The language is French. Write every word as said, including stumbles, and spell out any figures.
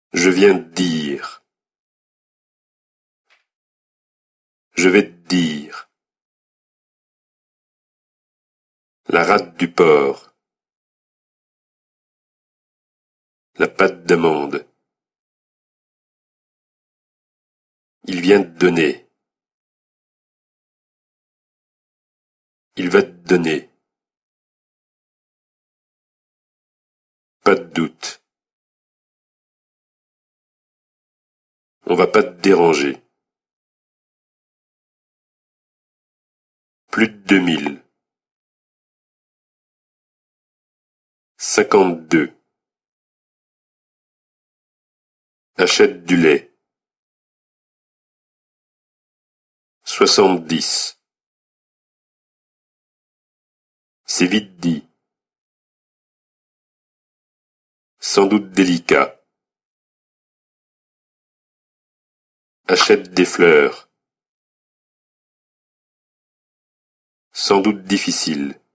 Je viens de dire. Je vais te dire. La rate du porc. La pâte d'amande. Il vient de donner. Il va te donner. Pas de doute. On va pas te déranger. Plus de deux mille. Cinquante-deux. Achète du lait. Soixante-dix. C'est vite dit. Sans doute délicat. Achète des fleurs. Sans doute difficile.